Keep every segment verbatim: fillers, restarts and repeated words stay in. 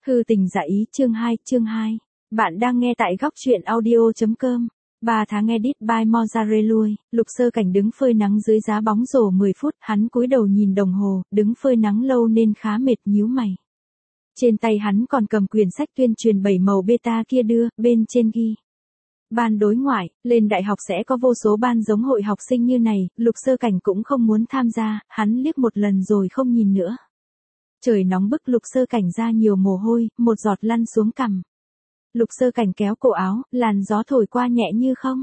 Hư tình giả ý chương hai, chương hai. Bạn đang nghe tại góc truyện audio.com. ba tháng edit by Mozarellui. Lục Sơ Cảnh đứng phơi nắng dưới giá bóng rổ mười phút, hắn cúi đầu nhìn đồng hồ, đứng phơi nắng lâu nên khá mệt, nhíu mày. Trên tay hắn còn cầm quyển sách tuyên truyền bảy màu beta kia đưa, bên trên ghi. Ban đối ngoại, lên đại học sẽ có vô số ban giống hội học sinh như này, Lục Sơ Cảnh cũng không muốn tham gia, hắn liếc một lần rồi không nhìn nữa. Trời nóng bức, Lục Sơ Cảnh ra nhiều mồ hôi, một giọt lăn xuống cằm. Lục Sơ Cảnh kéo cổ áo, làn gió thổi qua nhẹ như không.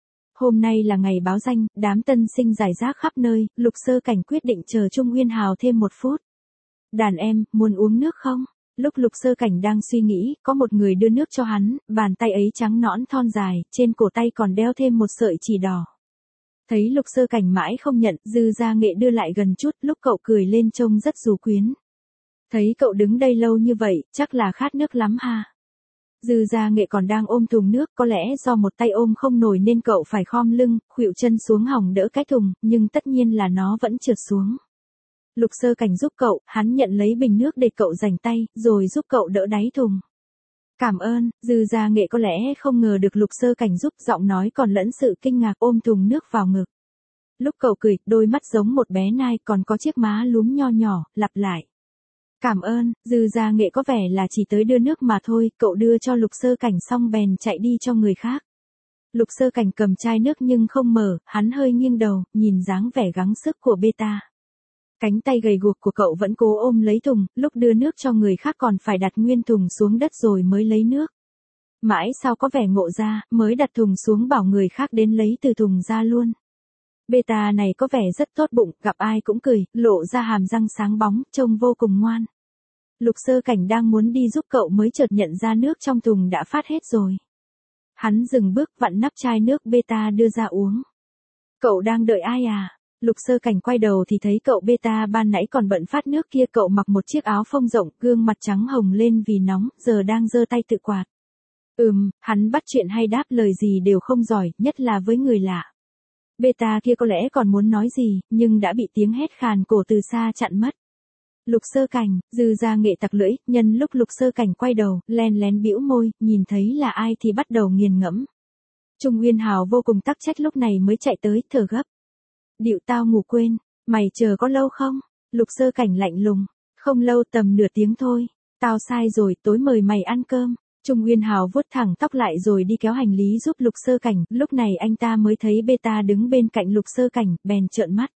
Hôm nay là ngày báo danh, đám tân sinh rải rác khắp nơi, Lục Sơ Cảnh quyết định chờ Trung Nguyên Hào thêm một phút. Đàn em, muốn uống nước không? Lúc Lục Sơ Cảnh đang suy nghĩ, có một người đưa nước cho hắn, bàn tay ấy trắng nõn thon dài, trên cổ tay còn đeo thêm một sợi chỉ đỏ. Thấy Lục Sơ Cảnh mãi không nhận, Dư Gia Nghệ đưa lại gần chút, lúc cậu cười lên trông rất dù quyến. Thấy cậu đứng đây lâu như vậy, chắc là khát nước lắm ha. Dư Gia Nghệ còn đang ôm thùng nước, có lẽ do một tay ôm không nổi nên cậu phải khom lưng, khuỵu chân xuống hòng đỡ cái thùng, nhưng tất nhiên là nó vẫn trượt xuống. Lục Sơ Cảnh giúp cậu, hắn nhận lấy bình nước để cậu rảnh tay, rồi giúp cậu đỡ đáy thùng. Cảm ơn. Dư Gia Nghệ có lẽ không ngờ được Lục Sơ Cảnh giúp, giọng nói còn lẫn sự kinh ngạc, ôm thùng nước vào ngực. Lúc cậu cười, đôi mắt giống một bé nai, còn có chiếc má lúm nho nhỏ, lặp lại. Cảm ơn. Dư Gia Nghệ có vẻ là chỉ tới đưa nước mà thôi, cậu đưa cho Lục Sơ Cảnh xong bèn chạy đi cho người khác. Lục Sơ Cảnh cầm chai nước nhưng không mở, hắn hơi nghiêng đầu, nhìn dáng vẻ gắng sức của beta. Cánh tay gầy guộc của cậu vẫn cố ôm lấy thùng, lúc đưa nước cho người khác còn phải đặt nguyên thùng xuống đất rồi mới lấy nước. Mãi sau có vẻ ngộ ra, mới đặt thùng xuống bảo người khác đến lấy từ thùng ra luôn. Beta này có vẻ rất tốt bụng, gặp ai cũng cười, lộ ra hàm răng sáng bóng, trông vô cùng ngoan. Lục Sơ Cảnh đang muốn đi giúp cậu mới chợt nhận ra nước trong thùng đã phát hết rồi. Hắn dừng bước, vặn nắp chai nước beta đưa ra uống. Cậu đang đợi ai à? Lục Sơ Cảnh quay đầu thì thấy cậu beta ban nãy còn bận phát nước kia, cậu mặc một chiếc áo phông rộng, gương mặt trắng hồng lên vì nóng, giờ đang giơ tay tự quạt. Ừm, hắn bắt chuyện hay đáp lời gì đều không giỏi, nhất là với người lạ. Beta kia có lẽ còn muốn nói gì, nhưng đã bị tiếng hét khàn cổ từ xa chặn mất. Lục Sơ Cảnh. Dư Gia Nghệ tặc lưỡi, nhân lúc Lục Sơ Cảnh quay đầu, len lén bĩu môi, nhìn thấy là ai thì bắt đầu nghiền ngẫm. Trung Nguyên Hào vô cùng tắc trách lúc này mới chạy tới, thở gấp. Điệu tao ngủ quên, mày chờ có lâu không? Lục Sơ Cảnh lạnh lùng. Không lâu, tầm nửa tiếng thôi. Tao sai rồi, tối mời mày ăn cơm. Trung Nguyên Hào vuốt thẳng tóc lại rồi đi kéo hành lý giúp Lục Sơ Cảnh, lúc này anh ta mới thấy beta đứng bên cạnh Lục Sơ Cảnh, bèn trợn mắt.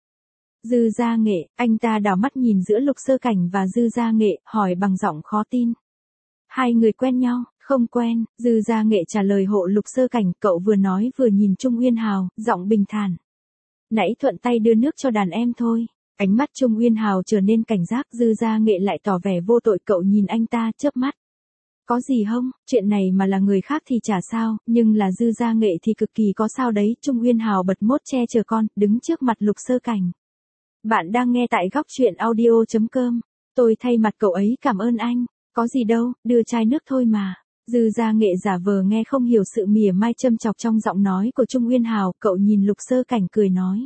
Dư Gia Nghệ. Anh ta đảo mắt nhìn giữa Lục Sơ Cảnh và Dư Gia Nghệ, hỏi bằng giọng khó tin. Hai người quen nhau? Không quen. Dư Gia Nghệ trả lời hộ Lục Sơ Cảnh, cậu vừa nói vừa nhìn Trung Nguyên Hào, giọng bình thản. Nãy thuận tay đưa nước cho đàn em thôi. Ánh mắt Trung Nguyên Hào trở nên cảnh giác, Dư Gia Nghệ lại tỏ vẻ vô tội, cậu nhìn anh ta chớp mắt. Có gì không? Chuyện này mà là người khác thì chả sao, nhưng là Dư Gia Nghệ thì cực kỳ có sao đấy. Trung Nguyên Hào bật mốt che chở con, đứng trước mặt Lục Sơ Cảnh. Bạn đang nghe tại góc truyện audio.com. Tôi thay mặt cậu ấy cảm ơn anh. Có gì đâu, đưa chai nước thôi mà. Dư Gia Nghệ giả vờ nghe không hiểu sự mỉa mai châm chọc trong giọng nói của Trung Nguyên Hào, cậu nhìn Lục Sơ Cảnh cười nói.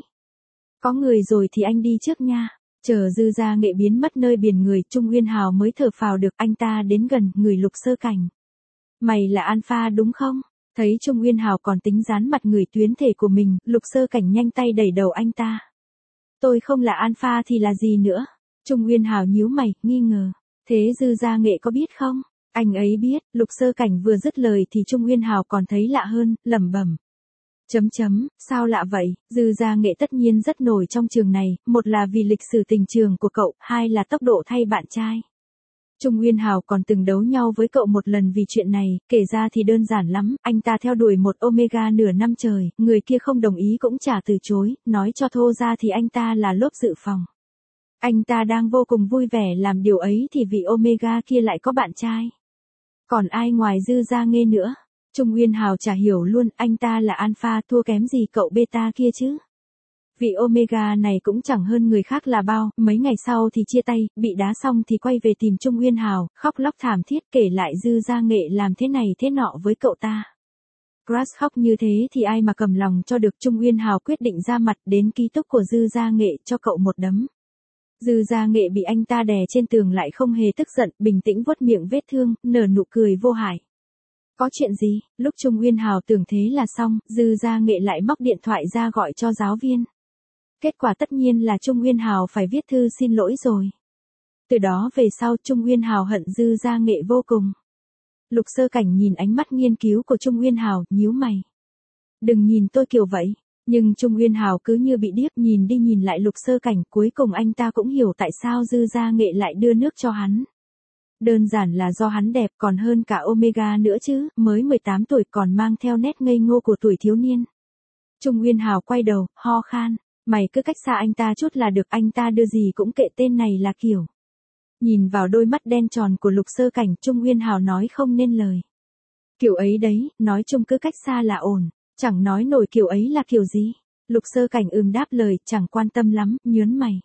Có người rồi thì anh đi trước nha. Chờ Dư Gia Nghệ biến mất nơi biển người, Trung Nguyên Hào mới thở phào được, anh ta đến gần, người Lục Sơ Cảnh. Mày là Alpha đúng không? Thấy Trung Nguyên Hào còn tính dán mặt người tuyến thể của mình, Lục Sơ Cảnh nhanh tay đẩy đầu anh ta. Tôi không là Alpha thì là gì nữa? Trung Nguyên Hào nhíu mày, nghi ngờ. Thế Dư Gia Nghệ có biết không? Anh ấy biết. Lục Sơ Cảnh vừa dứt lời thì Trung Nguyên Hào còn thấy lạ hơn, lẩm bẩm. Chấm chấm, sao lạ vậy? Dư Gia Nghệ tất nhiên rất nổi trong trường này, một là vì lịch sử tình trường của cậu, hai là tốc độ thay bạn trai. Trung Nguyên Hào còn từng đấu nhau với cậu một lần vì chuyện này, kể ra thì đơn giản lắm, anh ta theo đuổi một Omega nửa năm trời, người kia không đồng ý cũng chả từ chối, nói cho thô ra thì anh ta là lốp dự phòng. Anh ta đang vô cùng vui vẻ làm điều ấy thì vị Omega kia lại có bạn trai. Còn ai ngoài Dư Gia Nghệ nữa? Trung Nguyên Hào chả hiểu luôn, anh ta là Alpha thua kém gì cậu beta kia chứ? Vị Omega này cũng chẳng hơn người khác là bao, mấy ngày sau thì chia tay, bị đá xong thì quay về tìm Trung Nguyên Hào, khóc lóc thảm thiết kể lại Dư Gia Nghệ làm thế này thế nọ với cậu ta. Crush khóc như thế thì ai mà cầm lòng cho được. Trung Nguyên Hào quyết định ra mặt, đến ký túc của Dư Gia Nghệ cho cậu một đấm. Dư Gia Nghệ bị anh ta đè trên tường lại không hề tức giận, bình tĩnh vuốt miệng vết thương, nở nụ cười vô hại. Có chuyện gì? Lúc Trung Uyên Hào tưởng thế là xong, Dư Gia Nghệ lại móc điện thoại ra gọi cho giáo viên. Kết quả tất nhiên là Trung Uyên Hào phải viết thư xin lỗi rồi. Từ đó về sau Trung Uyên Hào hận Dư Gia Nghệ vô cùng. Lục Sơ Cảnh nhìn ánh mắt nghiên cứu của Trung Uyên Hào, nhíu mày. Đừng nhìn tôi kiểu vậy. Nhưng Trung Uyên Hào cứ như bị điếc, nhìn đi nhìn lại Lục Sơ Cảnh, cuối cùng anh ta cũng hiểu tại sao Dư Gia Nghệ lại đưa nước cho hắn. Đơn giản là do hắn đẹp còn hơn cả Omega nữa chứ, mới mười tám tuổi còn mang theo nét ngây ngô của tuổi thiếu niên. Trung Uyên Hào quay đầu, ho khan, mày cứ cách xa anh ta chút là được, anh ta đưa gì cũng kệ, tên này là kiểu. Nhìn vào đôi mắt đen tròn của Lục Sơ Cảnh, Trung Uyên Hào nói không nên lời. Kiểu ấy đấy, nói chung cứ cách xa là ổn, chẳng nói nổi kiểu ấy là kiểu gì. Lục Sơ Cảnh ừm đáp lời, chẳng quan tâm lắm, nhớn mày.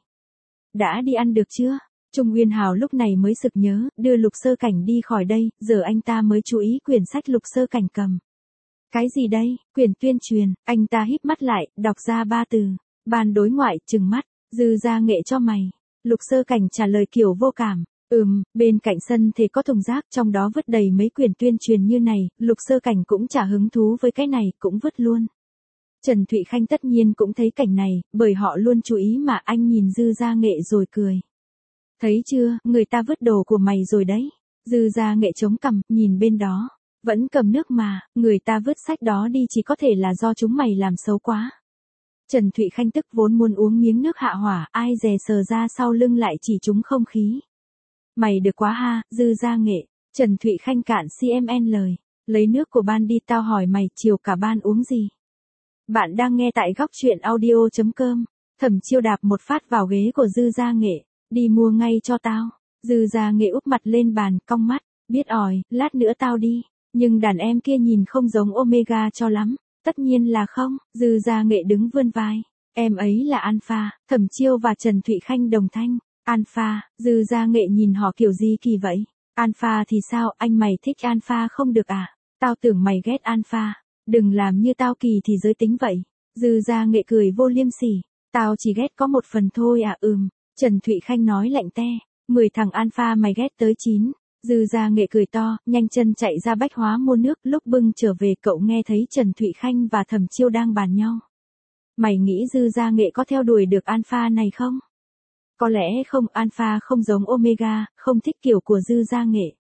Đã đi ăn được chưa? Trung Uyên Hào lúc này mới sực nhớ, đưa Lục Sơ Cảnh đi khỏi đây, giờ anh ta mới chú ý quyển sách Lục Sơ Cảnh cầm. Cái gì đây? Quyển tuyên truyền, anh ta híp mắt lại, đọc ra ba từ. Ban đối ngoại, trừng mắt, Dư Gia Nghệ cho mày. Lục Sơ Cảnh trả lời kiểu vô cảm. Ừm, bên cạnh sân thì có thùng rác, trong đó vứt đầy mấy quyển tuyên truyền như này, Lục Sơ Cảnh cũng chả hứng thú với cái này, cũng vứt luôn. Trần Thụy Khanh tất nhiên cũng thấy cảnh này, bởi họ luôn chú ý mà, anh nhìn Dư Gia Nghệ rồi cười. Thấy chưa, người ta vứt đồ của mày rồi đấy. Dư Gia Nghệ chống cằm, nhìn bên đó. Vẫn cầm nước mà, người ta vứt sách đó đi chỉ có thể là do chúng mày làm xấu quá. Trần Thụy Khanh tức vốn muốn uống miếng nước hạ hỏa, ai dè sờ ra sau lưng lại chỉ trúng không khí. Mày được quá ha, Dư Gia Nghệ. Trần Thụy Khanh cạn xê em en lời. Lấy nước của ban đi, tao hỏi mày, chiều cả ban uống gì? Bạn đang nghe tại góc truyện audio chấm com. Thẩm Chiêu đạp một phát vào ghế của Dư Gia Nghệ. Đi mua ngay cho tao. Dư Gia Nghệ úp mặt lên bàn, cong mắt. Biết ỏi, lát nữa tao đi. Nhưng đàn em kia nhìn không giống Omega cho lắm. Tất nhiên là không. Dư Gia Nghệ đứng vươn vai. Em ấy là Alpha. Thẩm Chiêu và Trần Thụy Khanh đồng thanh. Alpha. Dư Gia Nghệ nhìn họ kiểu gì kỳ vậy? Alpha thì sao, anh mày thích Alpha không được à? Tao tưởng mày ghét Alpha. Đừng làm như tao kỳ thì giới tính vậy. Dư Gia Nghệ cười vô liêm sỉ. Tao chỉ ghét có một phần thôi à. Ừm. Trần Thụy Khanh nói lạnh te. Mười thằng Alpha mày ghét tới chín. Dư Gia Nghệ cười to, nhanh chân chạy ra bách hóa mua nước. Lúc bưng trở về cậu nghe thấy Trần Thụy Khanh và Thẩm Chiêu đang bàn nhau. Mày nghĩ Dư Gia Nghệ có theo đuổi được Alpha này không? Có lẽ không, Alpha không giống Omega, không thích kiểu của Dư Gia Nghệ.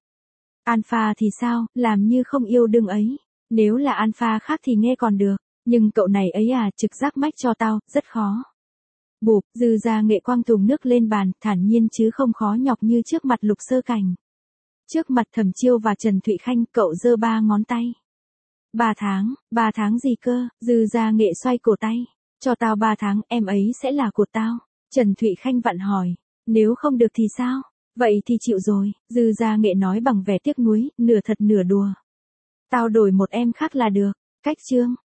Alpha thì sao, làm như không yêu đương ấy. Nếu là Alpha khác thì nghe còn được, nhưng cậu này ấy à, trực giác mách cho tao, rất khó. Bụp, Dư Gia Nghệ quăng thùng nước lên bàn, thản nhiên chứ không khó nhọc như trước mặt Lục Sơ Cảnh. Trước mặt Thẩm Chiêu và Trần Thụy Khanh, cậu giơ ba ngón tay. Ba tháng, ba tháng gì cơ? Dư Gia Nghệ xoay cổ tay. Cho tao ba tháng, em ấy sẽ là của tao. Trần Thụy Khanh vặn hỏi. Nếu không được thì sao? Vậy thì chịu rồi. Dư Gia Nghệ nói bằng vẻ tiếc nuối, nửa thật nửa đùa. Tao đổi một em khác là được. Cách chương.